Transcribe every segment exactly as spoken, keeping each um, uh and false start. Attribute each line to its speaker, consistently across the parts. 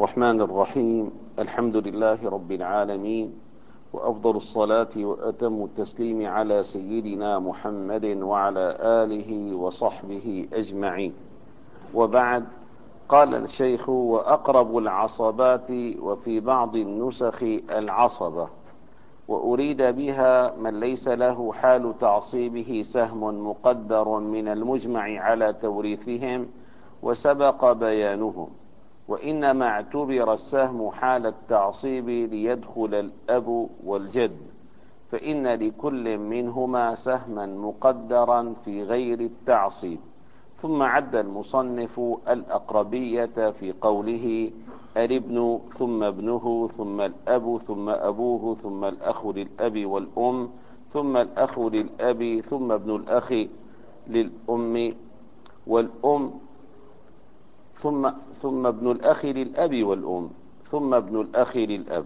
Speaker 1: الرحمن الرحيم. الحمد لله رب العالمين، وأفضل الصلاة وأتم التسليم على سيدنا محمد وعلى آله وصحبه أجمعين. وبعد، قال الشيخ: وأقرب العصبات، وفي بعض النسخ العصبة، وأريد بها من ليس له حال تعصيبه سهم مقدر من المجمع على توريثهم وسبق بيانهم، وإنما اعتبر السهم حال التعصيب ليدخل الأب والجد، فإن لكل منهما سهما مقدرا في غير التعصيب. ثم عد المصنف الأقربية في قوله: الابن ثم ابنه ثم الأب ثم أبوه ثم الأخ للأب والأم ثم الأخ للأب ثم ابن الأخ للأم والأم ثم ثم ابن الأخ للأب والأم ثم ابن الأخ للأب.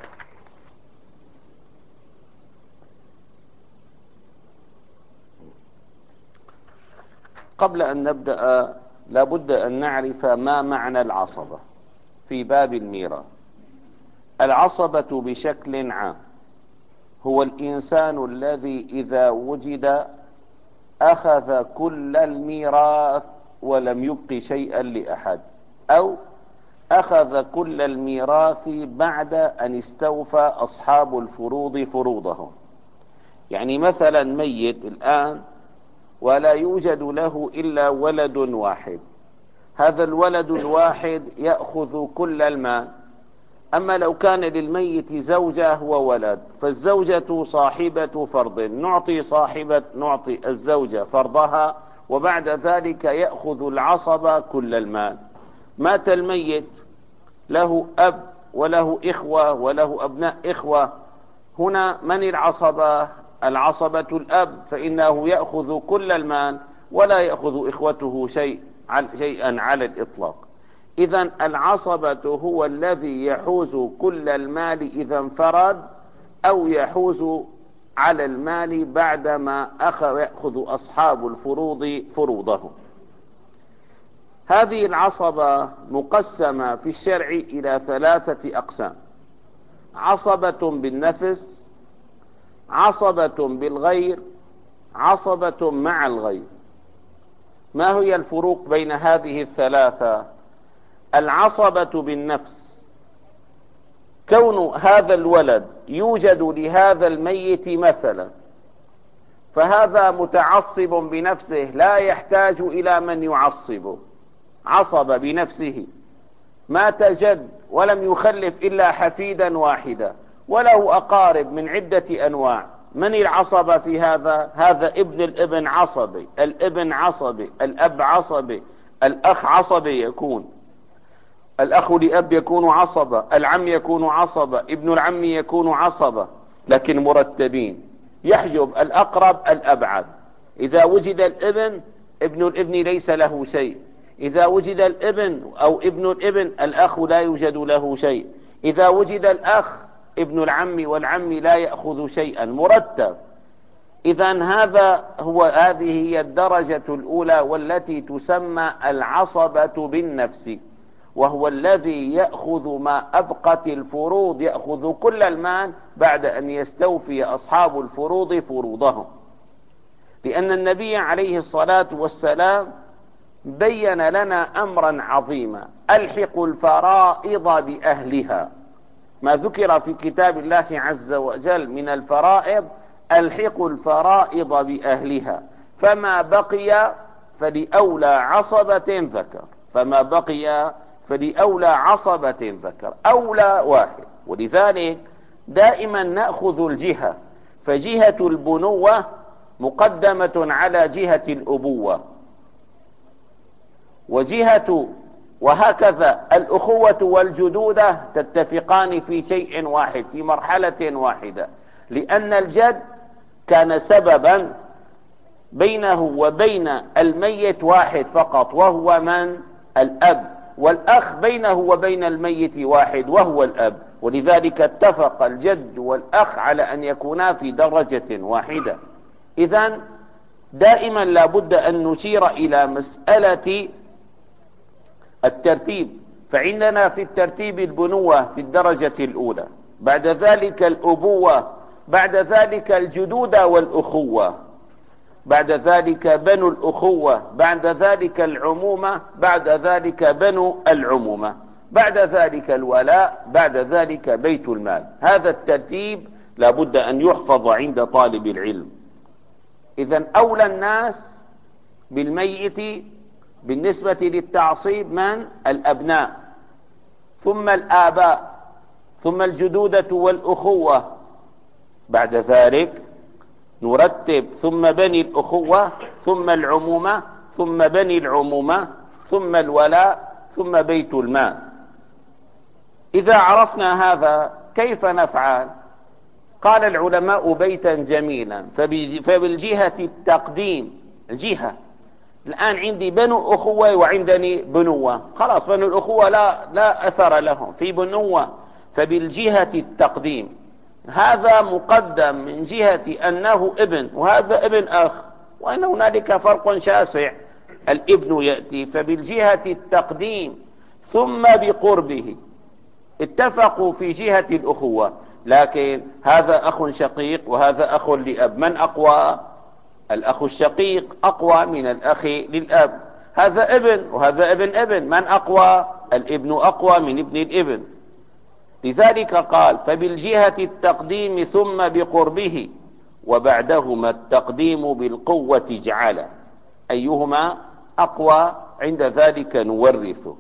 Speaker 1: قبل أن نبدأ لابد أن نعرف ما معنى العصبة في باب الميراث. العصبة بشكل عام هو الإنسان الذي إذا وجد أخذ كل الميراث ولم يبق شيئا لأحد، أو أخذ كل الميراث بعد أن استوفى أصحاب الفروض فروضهم. يعني مثلا ميت الآن ولا يوجد له إلا ولد واحد، هذا الولد الواحد يأخذ كل المال. أما لو كان للميت زوجة وولد، فالزوجة صاحبة فرض، نعطي صاحبة نعطي الزوجة فرضها، وبعد ذلك يأخذ العصبة كل المال. مات الميت له أب وله إخوة وله أبناء إخوة، هنا من العصبة؟ العصبة الأب، فإنه يأخذ كل المال ولا يأخذ إخوته شيء شيئا على الإطلاق. إذن العصبة هو الذي يحوز كل المال إذا انفرد، أو يحوز على المال بعدما أخذ يأخذ أصحاب الفروض فروضهم. هذه العصبة مقسمة في الشرع إلى ثلاثة أقسام: عصبة بالنفس، عصبة بالغير، عصبة مع الغير. ما هي الفروق بين هذه الثلاثة؟ العصبة بالنفس كون هذا الولد يوجد لهذا الميت مثلا، فهذا متعصب بنفسه لا يحتاج إلى من يعصبه، عصب بنفسه. مات جد ولم يخلف إلا حفيدا واحدا، وله أقارب من عدة أنواع. من العصبة في هذا؟ هذا ابن الابن عصبي، الابن عصبي، الأب عصبي، الأخ عصبي يكون، الأخ لأب يكون عصبة، العم يكون عصبة، ابن العم يكون عصبة، لكن مرتبين، يحجب الأقرب الأبعد. إذا وجد الابن، ابن الابن ليس له شيء. إذا وجد الابن أو ابن الابن، الأخ لا يوجد له شيء. إذا وجد الأخ، ابن العم والعم لا يأخذ شيئا، مرتب. إذن هذا هو هذه هي الدرجة الأولى والتي تسمى العصبة بالنفس، وهو الذي يأخذ ما أبقت الفروض، يأخذ كل المال بعد أن يستوفي أصحاب الفروض فروضهم. لأن النبي عليه الصلاة والسلام بين لنا أمرا عظيما: ألحقوا الفرائض بأهلها. ما ذكر في كتاب الله عز وجل من الفرائض: ألحقوا الفرائض بأهلها، فما بقي فلأولى عصبة ذكر، فما بقي فلأولى عصبة ذكر، أولى واحد. ولذلك دائما نأخذ الجهة، فجهة البنوة مقدمة على جهة الأبوة، وجهة وهكذا الأخوة والجدودة تتفقان في شيء واحد، في مرحلة واحدة، لأن الجد كان سببا بينه وبين الميت واحد فقط، وهو من؟ الأب. والأخ بينه وبين الميت واحد، وهو الأب. ولذلك اتفق الجد والأخ على أن يكونا في درجة واحدة. إذن دائما لابد أن نشير إلى مسألة الترتيب فعندنا في الترتيب البنوة في الدرجة الأولى، بعد ذلك الأبوة، بعد ذلك الجدودة والأخوة، بعد ذلك بنو الأخوة، بعد ذلك العمومة، بعد ذلك بنو العمومة، بعد ذلك الولاء، بعد ذلك بيت المال. هذا الترتيب لابد أن يحفظ عند طالب العلم. إذن أولى الناس بالميت بالنسبة للتعصيب من؟ الأبناء، ثم الآباء، ثم الجدودة والأخوة، بعد ذلك نرتب ثم بني الأخوة، ثم العمومة، ثم بني العمومة، ثم الولاء، ثم بيت المال. إذا عرفنا هذا كيف نفعل؟ قال العلماء بيتا جميلا. فبالجهة التقديم، الجهة الآن عندي بنو أخوة وعندني بنوة، خلاص بنو الأخوة لا, لا أثر لهم في بنوة، فبالجهة التقديم هذا مقدم من جهة أنه ابن وهذا ابن أخ، وأن هنالك فرق شاسع، الابن يأتي فبالجهة التقديم ثم بقربه. اتفقوا في جهة الأخوة، لكن هذا أخ شقيق وهذا أخ لأب، من أقوى؟ الأخ الشقيق أقوى من الأخ للأب. هذا ابن وهذا ابن ابن، من أقوى؟ الابن أقوى من ابن الابن. لذلك قال فبالجهة التقديم ثم بقربه، وبعدهما التقديم بالقوة جعل، أيهما أقوى عند ذلك نورثه.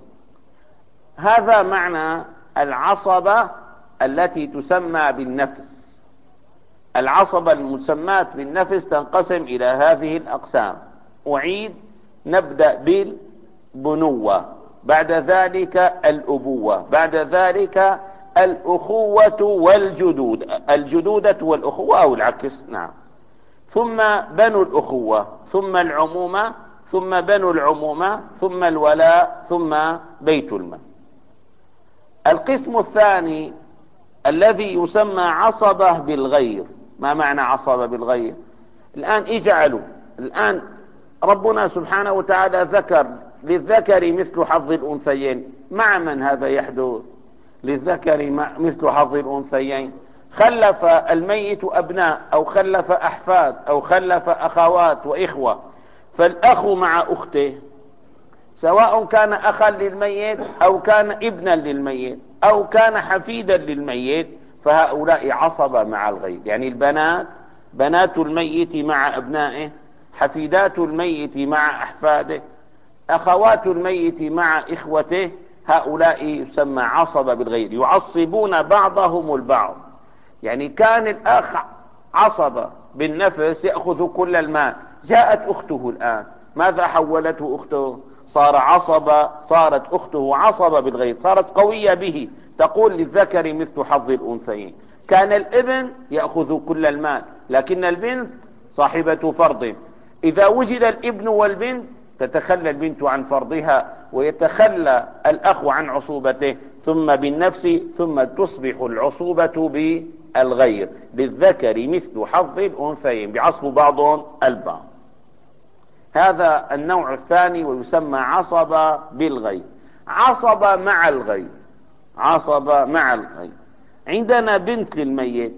Speaker 1: هذا معنى العصبة التي تسمى بالنفس. العصبة المسماة بالنفس تنقسم إلى هذه الأقسام. أعيد، نبدأ بالبنوة، بعد ذلك الأبوة، بعد ذلك الأخوة والجدود، الجدودة والأخوة أو العكس، نعم، ثم بنو الأخوة، ثم العمومة، ثم بنو العمومة، ثم الولاء، ثم بيت المال. القسم الثاني الذي يسمى عصبة بالغير. ما معنى عصبة بالغير؟ الآن اجعلوا، الآن ربنا سبحانه وتعالى ذكر للذكر مثل حظ الأنثيين، مع من هذا يحدث؟ للذكر مثل حظ الأنثيين. خلف الميت أبناء أو خلف أحفاد أو خلف أخوات وإخوة، فالأخ مع أخته سواء كان أخا للميت أو كان ابنا للميت أو كان حفيدا للميت، فهؤلاء عصبة مع الغير. يعني البنات، بنات الميت مع أبنائه، حفيدات الميت مع أحفاده، أخوات الميت مع إخوته، هؤلاء يسمى عصبة بالغير، يعصبون بعضهم البعض. يعني كان الأخ عصبة بالنفس يأخذ كل المال، جاءت أخته الآن، ماذا حولته أخته؟ صار عصبة، صارت أخته عصبة بالغير، صارت قوية به، تقول للذكر مثل حظ الأنثيين. كان الابن يأخذ كل المال، لكن البنت صاحبة فرض. إذا وجد الابن والبنت تتخلى البنت عن فرضها ويتخلى الأخ عن عصوبته، ثم بالنفس، ثم تصبح العصوبة بالغير، للذكر مثل حظ الأنثيين، بعصب بعض البعض. هذا النوع الثاني ويسمى عصبة بالغير. عصبة مع الغير، عصبة مع الغير. عندنا بنت للميت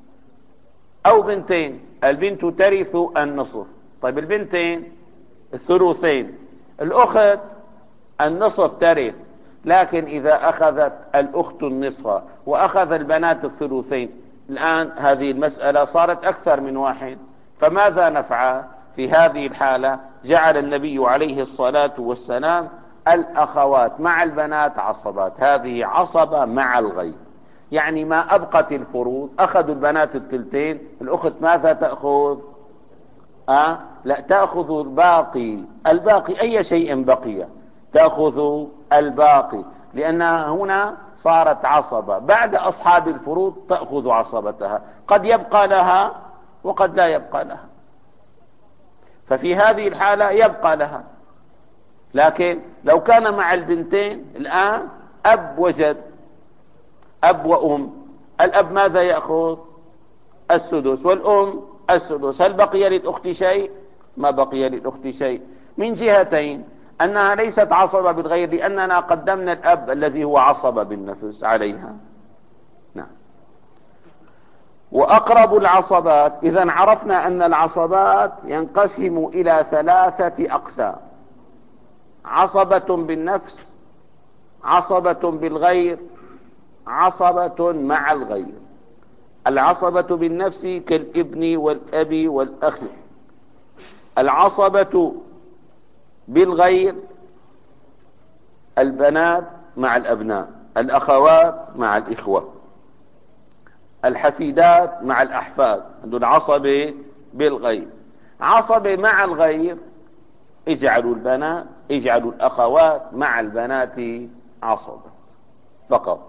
Speaker 1: أو بنتين، البنت ترث النصف، طيب البنتين الثلثين، الأخت النصف ترث، لكن إذا أخذت الأخت النصف وأخذ البنات الثلثين، الآن هذه المسألة صارت أكثر من واحد، فماذا نفعل في هذه الحالة؟ جعل النبي عليه الصلاة والسلام الأخوات مع البنات عصبات، هذه عصبة مع الغير. يعني ما أبقت الفروض، أخذوا البنات الثلثين، الأخت ماذا تأخذ؟ أه؟ لا، تأخذ الباقي، الباقي أي شيء بقي تأخذ الباقي، لأنها هنا صارت عصبة، بعد أصحاب الفروض تأخذ عصبتها، قد يبقى لها وقد لا يبقى لها، ففي هذه الحالة يبقى لها. لكن لو كان مع البنتين الآن أب وجد، أب وأم، الأب ماذا يأخذ؟ السدس، والأم السدس، هل بقي للأخت شيء؟ ما بقي للأخت شيء، من جهتين. أنها ليست عصبة بالغير لأننا قدمنا الأب الذي هو عصبة بالنفس عليها. نعم. وأقرب العصبات، إذن عرفنا أن العصبات ينقسم إلى ثلاثة أقسام: عصبة بالنفس، عصبة بالغير، عصبة مع الغير. العصبة بالنفس كالابن والأب والأخ. العصبة بالغير البنات مع الأبناء، الأخوات مع الإخوة، الحفيدات مع الأحفاد، هذول عصبة بالغير. عصبة مع الغير اجعلوا البنات اجعلوا الأخوات مع البنات عصبة فقط.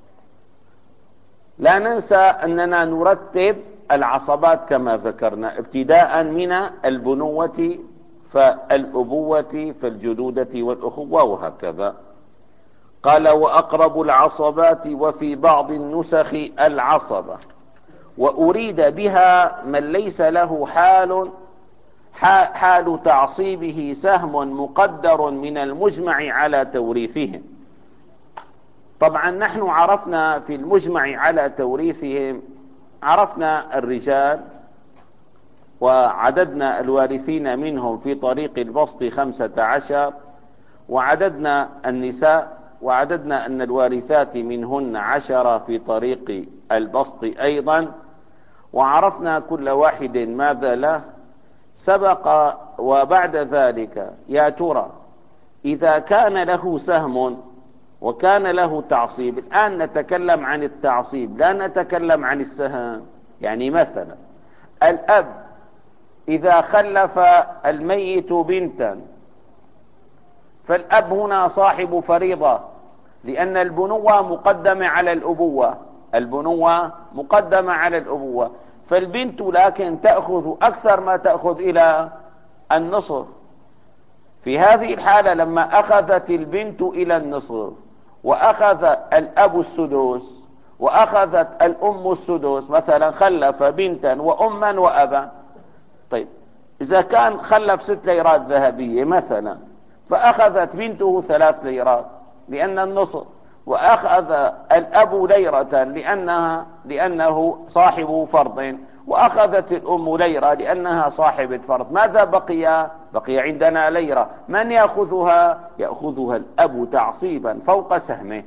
Speaker 1: لا ننسى أننا نرتب العصبات كما ذكرنا ابتداء من البنوة فالأبوة فالجدودة والأخوة وهكذا. قال: وأقرب العصبات وفي بعض النسخ العصبة، وأريد بها من ليس له حال حال تعصيبه سهم مقدر من المجمع على توريثهم. طبعا نحن عرفنا في المجمع على توريثهم، عرفنا الرجال وعددنا الوارثين منهم في طريق البسط خمسة عشر، وعددنا النساء وعددنا أن الوارثات منهن عشرة في طريق البسط أيضا، وعرفنا كل واحد ماذا له سبق. وبعد ذلك يا ترى إذا كان له سهم وكان له تعصيب، الآن نتكلم عن التعصيب لا نتكلم عن السهم. يعني مثلا الأب إذا خلف الميت بنتا فالأب هنا صاحب فريضة، لأن البنوة مقدمة على الأبوة، البنوة مقدمة على الأبوة، فالبنت لكن تأخذ أكثر ما تأخذ إلى النصف. في هذه الحالة لما أخذت البنت إلى النصف وأخذ الأب السدس وأخذت الأم السدس، مثلا خلف بنتا وأما وأبا، طيب إذا كان خلف ست ليرات ذهبية مثلا فأخذت بنته ثلاث ليرات لأن النصف، وأخذ الأب ليرة لأنها لأنه صاحب فرض، وأخذت الأم ليرة لأنها صاحبة فرض. ماذا بقي؟ بقي عندنا ليرة. من يأخذها؟ يأخذها الأب تعصيبا فوق سهمه.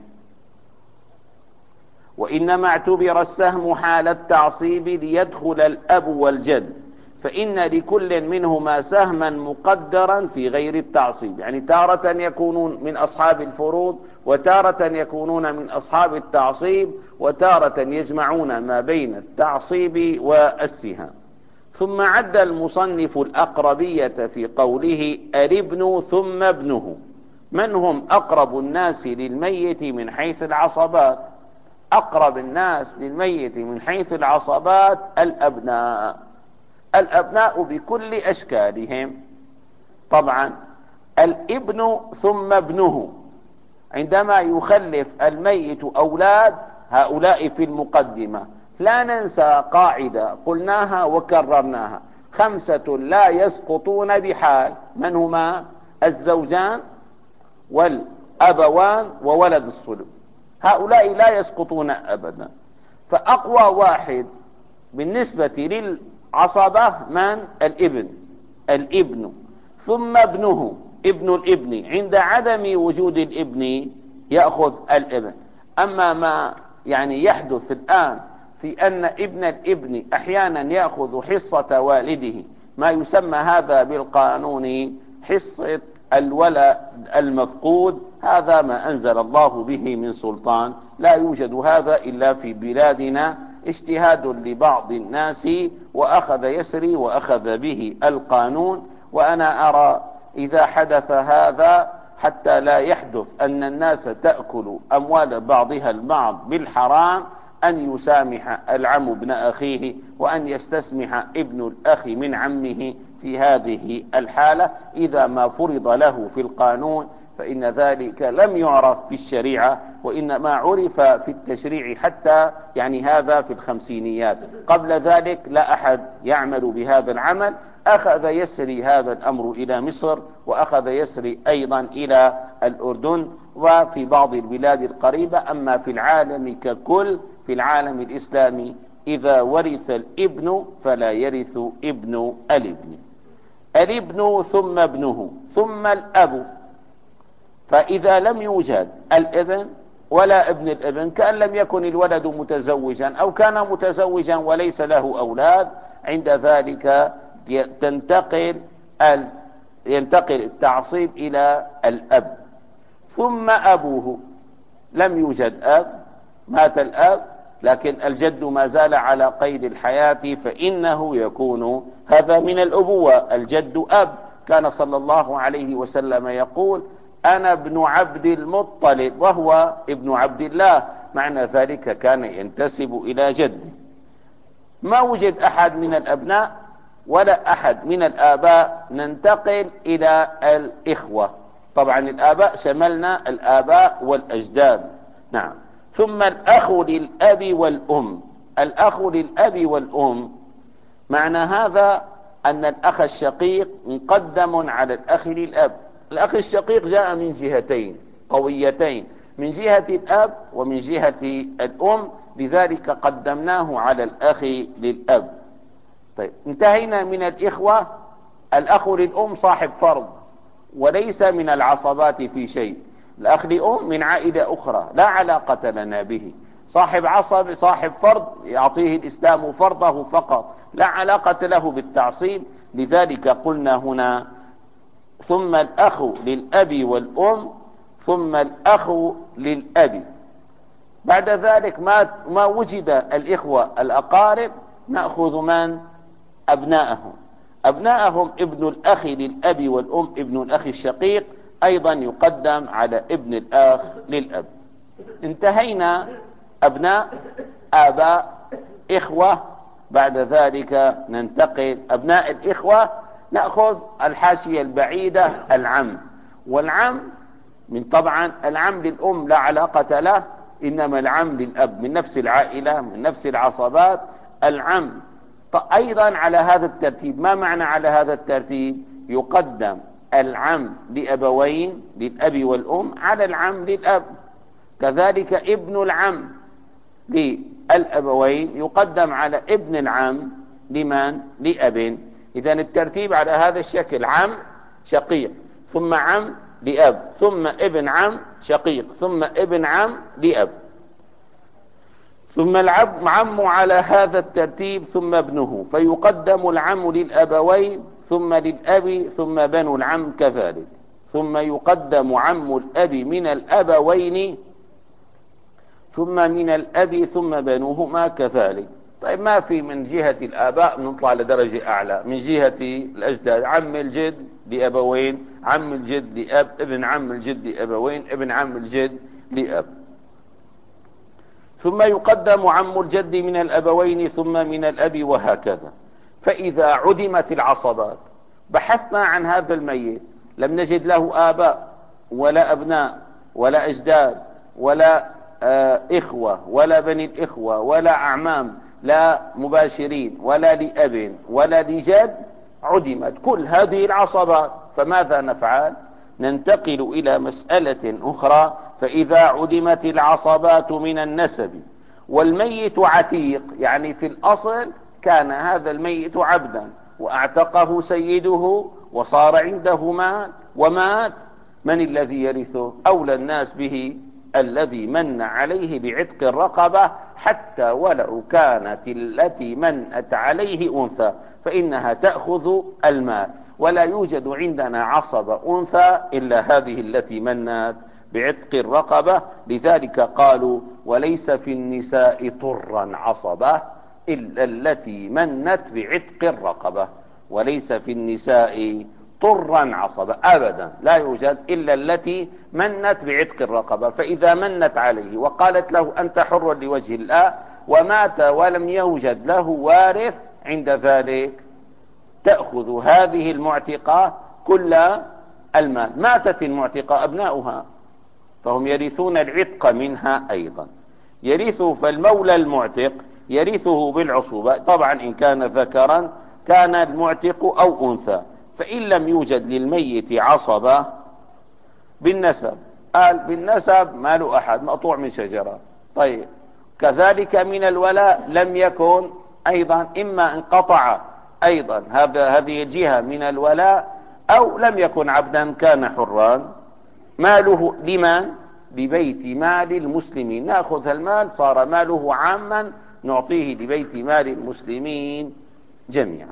Speaker 1: وإنما اعتبر السهم حال التعصيب ليدخل الأب والجد، فإن لكل منهما سهما مقدرا في غير التعصيب. يعني تارة يكونون من أصحاب الفروض، وتارة يكونون من أصحاب التعصيب، وتارة يجمعون ما بين التعصيب والسهام. ثم عد المصنف الأقربية في قوله الابن ثم ابنه. من هم أقرب الناس للميت من حيث العصبات؟ أقرب الناس للميت من حيث العصبات الأبناء، الأبناء بكل أشكالهم. طبعا الابن ثم ابنه، عندما يخلف الميت أولاد هؤلاء في المقدمة. لا ننسى قاعدة قلناها وكررناها: خمسة لا يسقطون بحال. من هما؟ الزوجان والأبوان وولد الصلب، هؤلاء لا يسقطون أبدا. فأقوى واحد بالنسبة للعصبة من؟ الابن الابن ثم ابنه، ابن الابن. عند عدم وجود الابن يأخذ الابن. أما ما يعني يحدث الآن في أن ابن الابن أحيانا يأخذ حصة والده، ما يسمى هذا بالقانون حصة الولد المفقود، هذا ما أنزل الله به من سلطان، لا يوجد هذا إلا في بلادنا، اجتهاد لبعض الناس وأخذ يسري وأخذ به القانون. وأنا أرى إذا حدث هذا حتى لا يحدث أن الناس تأكل أموال بعضها البعض بالحرام، أن يسامح العم ابن أخيه، وأن يستسمح ابن الأخ من عمه في هذه الحالة إذا ما فرض له في القانون، فإن ذلك لم يعرف في الشريعة، وإنما عرف في التشريع حتى يعني هذا في الخمسينيات. قبل ذلك لا أحد يعمل بهذا العمل، أخذ يسري هذا الأمر إلى مصر، وأخذ يسري أيضا إلى الأردن وفي بعض البلاد القريبة. أما في العالم ككل، في العالم الإسلامي، إذا ورث الابن فلا يرث ابن الابن. الابن ثم ابنه ثم الأب. فإذا لم يوجد الابن ولا ابن الابن، كأن لم يكن الولد متزوجا أو كان متزوجا وليس له أولاد، عند ذلك تنتقل ينتقل التعصيب إلى الأب. ثم أبوه، لم يوجد أب، مات الأب لكن الجد ما زال على قيد الحياة، فإنه يكون هذا من الأبوة. الجد أب. كان صلى الله عليه وسلم يقول: أنا ابن عبد المطلب وهو ابن عبد الله، معنى ذلك كان ينتسب إلى جده. ما وجد أحد من الأبناء ولا أحد من الآباء، ننتقل إلى الإخوة. طبعا الآباء شملنا الآباء والأجداد. نعم. ثم الأخ للأب والأم. الأخ للأب والأم، معنى هذا أن الأخ الشقيق مقدم على الأخ للأب. الأخ الشقيق جاء من جهتين قويتين، من جهة الأب ومن جهة الأم، لذلك قدمناه على الأخ للأب. طيب، انتهينا من الإخوة. الأخ للأم صاحب فرض وليس من العصبات في شيء. الأخ لأم من عائلة أخرى لا علاقة لنا به، صاحب عصب صاحب فرض يعطيه الإسلام فرضه فقط، لا علاقة له بالتعصيب. لذلك قلنا هنا: ثم الأخ للأب والأم ثم الأخ للأب. بعد ذلك ما, ما وجد الإخوة الأقارب، نأخذ من؟ أبناءهم. أبناءهم ابن الأخ للأب والأم ابن الأخ الشقيق أيضا يقدم على ابن الأخ للأب. انتهينا أبناء، آباء، إخوة. بعد ذلك ننتقل أبناء الإخوة، نأخذ الحاشية البعيدة العم. والعم من طبعا العم للأم لا علاقة له، إنما العم للأب من نفس العائلة من نفس العصبات. العم أيضا على هذا الترتيب. ما معنى على هذا الترتيب؟ يقدم العم لأبوين للأب والأم على العم للأب. كذلك ابن العم للأبوين يقدم على ابن العم لمن؟ لأب. إذن الترتيب على هذا الشكل: عم شقيق، ثم عم لأب، ثم ابن عم شقيق، ثم ابن عم لأب، ثم العم على هذا الترتيب، ثم ابنه. فيقدم العم للأبوين ثم للأب ثم بنو العم كذلك، ثم يقدم عم الأب من الأبوين ثم من الأب ثم بنوهما كذلك. طيب، ما في من جهة الآباء نطلع لدرجة أعلى، من جهة الأجداد: عم الجد لأبوين، عم الجد لأب، ابن عم الجد لأبوين، ابن عم الجد لأب. ثم يقدم عم الجد من الأبوين ثم من الأب، وهكذا. فإذا عدمت العصبات، بحثنا عن هذا الميت لم نجد له آباء ولا أبناء ولا أجداد ولا آه إخوة ولا بني الإخوة ولا أعمام، لا مباشرين ولا لأب ولا لجد، عدمت كل هذه العصبات. فماذا نفعل؟ ننتقل إلى مسألة أخرى. فإذا عدمت العصبات من النسب والميت عتيق، يعني في الأصل كان هذا الميت عبدا وأعتقه سيده وصار عنده مال ومات، من الذي يرثه؟ أولى الناس به الذي من عليه بعتق الرقبة، حتى ولو كانت التي منت عليه أنثى فإنها تأخذ المال. ولا يوجد عندنا عصب أنثى إلا هذه التي منت بعتق الرقبة. لذلك قالوا: وليس في النساء طرا عصبة إلا التي منت بعتق الرقبة. وليس في النساء طرا عصبة أبدا، لا يوجد إلا التي منت بعتق الرقبة. فإذا منت عليه وقالت له: أنت حر لوجه الله، ومات ولم يوجد له وارث، عند ذلك تأخذ هذه المعتقة كل المال. ماتت المعتقة، أبناؤها فهم يرثون العتق منها أيضا. يرثه، فالمولى المعتق يرثه بالعصوبة. طبعا إن كان ذكرا كان المعتق أو أنثى. فإن لم يوجد للميت عصبة بالنسب، قال بالنسب ما له أحد، مقطوع من شجرة. طيب كذلك من الولاء لم يكن أيضا، إما انقطع أيضا هذا هذه الجهة من الولاء، أو لم يكن عبدا كان حرا. ماله لمن؟ لبيت مال المسلمين. نأخذ المال، صار ماله عاما، نعطيه لبيت مال المسلمين جميعا.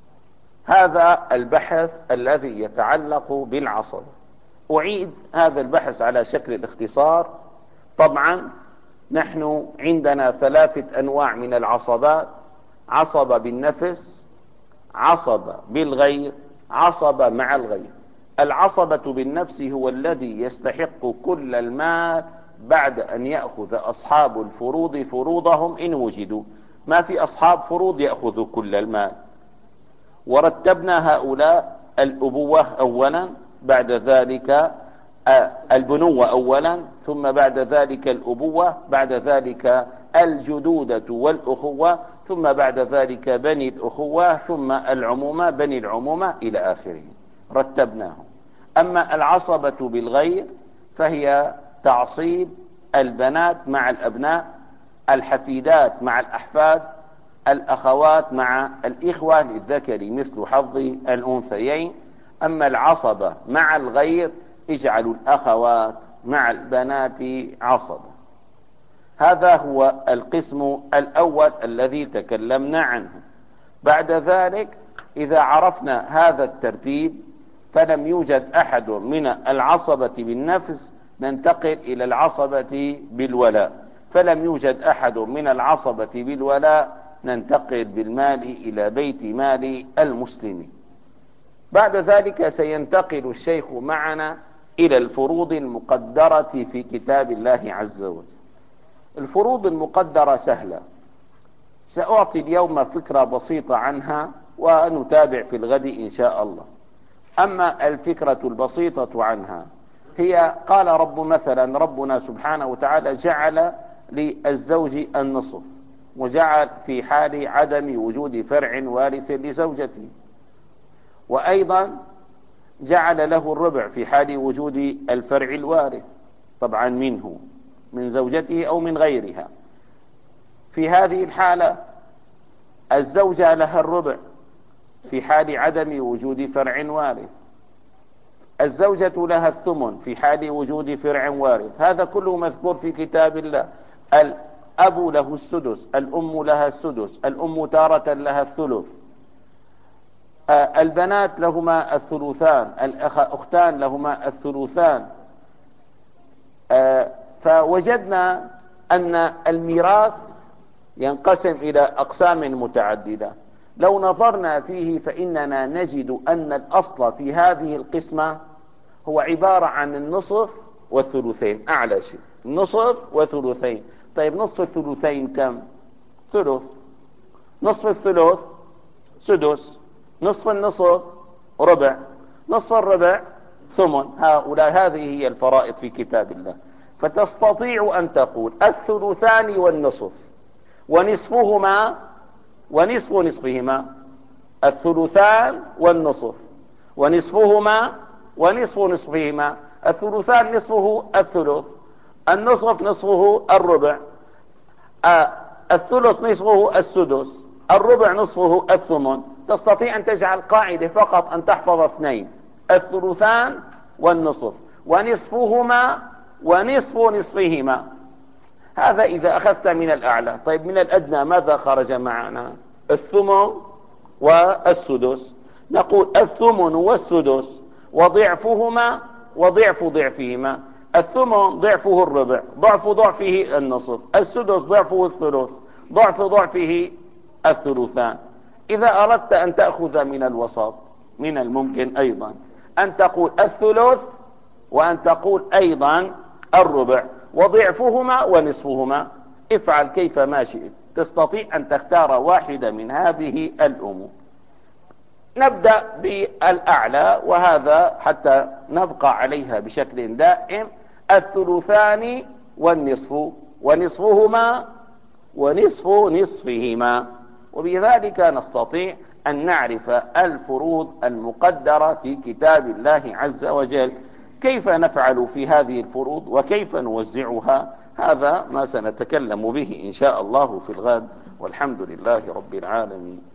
Speaker 1: هذا البحث الذي يتعلق بالعصبة. أعيد هذا البحث على شكل الاختصار. طبعا نحن عندنا ثلاثة أنواع من العصبات: عصبة بالنفس، عصبة بالغير، عصبة مع الغير. العصبة بالنفس هو الذي يستحق كل المال بعد أن يأخذ أصحاب الفروض فروضهم إن وجدوا. ما في أصحاب فروض يأخذوا كل المال. ورتبنا هؤلاء: الأبوة أولا، بعد ذلك البنوة أولا، ثم بعد ذلك الأبوة، بعد ذلك الجدودة والأخوة، ثم بعد ذلك بني الأخوة، ثم العمومة بني العمومة إلى آخره، رتبناهم. أما العصبة بالغير فهي تعصيب البنات مع الأبناء، الحفيدات مع الأحفاد، الأخوات مع الإخوة، للذكر مثل حظ الأنثيين. أما العصبة مع الغير اجعلوا الأخوات مع البنات عصبة. هذا هو القسم الأول الذي تكلمنا عنه. بعد ذلك إذا عرفنا هذا الترتيب فلم يوجد أحد من العصبة بالنفس، ننتقل إلى العصبة بالولاء. فلم يوجد أحد من العصبة بالولاء، ننتقل بالمال إلى بيت مال المسلمين. بعد ذلك سينتقل الشيخ معنا إلى الفروض المقدرة في كتاب الله عز وجل. الفروض المقدرة سهلة، سأعطي اليوم فكرة بسيطة عنها ونتابع في الغد إن شاء الله. أما الفكرة البسيطة عنها هي: قال رب مثلا ربنا سبحانه وتعالى جعل للزوج النصف، وجعل في حال عدم وجود فرع وارث لزوجته، وأيضا جعل له الربع في حال وجود الفرع الوارث، طبعا منه من زوجته أو من غيرها. في هذه الحالة الزوجة لها الربع في حال عدم وجود فرع وارث، الزوجة لها الثمن في حال وجود فرع وارث. هذا كله مذكور في كتاب الله. الأب له السدس، الأم لها السدس، الأم تارة لها الثلث، البنات لهما الثلثان، الأختان لهما الثلثان. فوجدنا أن الميراث ينقسم إلى أقسام متعددة. لو نظرنا فيه فإننا نجد أن الأصل في هذه القسمة هو عبارة عن النصف والثلثين، أعلى شيء نصف وثلثين. طيب نصف الثلثين كم؟ ثلث. نصف الثلث سدس. نصف النصف ربع. نصف الربع ثمن. هؤلاء هذه هي الفرائض في كتاب الله. فتستطيع أن تقول الثلثان والنصف ونصفهما ونصف نصفهما، الثلثان والنصف ونصفهما ونصف نصفهما. الثلثان نصفه الثلث، النصف نصفه الربع، الثلث نصفه السدس، الربع نصفه الثمن. تستطيع أن تجعل قاعدة فقط أن تحفظ اثنين: الثلثان والنصف ونصفهما ونصف نصفهما. هذا إذا أخذت من الأعلى. طيب من الأدنى ماذا خرج معنا؟ الثمن والسدس. نقول الثمن والسدس وضعفهما وضعف ضعفهما. الثمن ضعفه الربع، ضعف ضعفه النصف، السدس ضعفه الثلث، ضعف ضعفه الثلثان. إذا أردت أن تأخذ من الوسط من الممكن أيضا أن تقول الثلث وأن تقول أيضا الربع وضعفهما ونصفهما. افعل كيف ما شئت، تستطيع أن تختار واحدة من هذه الأمور. نبدأ بالأعلى، وهذا حتى نبقى عليها بشكل دائم: الثلثان والنصف ونصفهما ونصف نصفهما. وبذلك نستطيع أن نعرف الفروض المقدرة في كتاب الله عز وجل. كيف نفعل في هذه الفروض وكيف نوزعها؟ هذا ما سنتكلم به إن شاء الله في الغد، والحمد لله رب العالمين.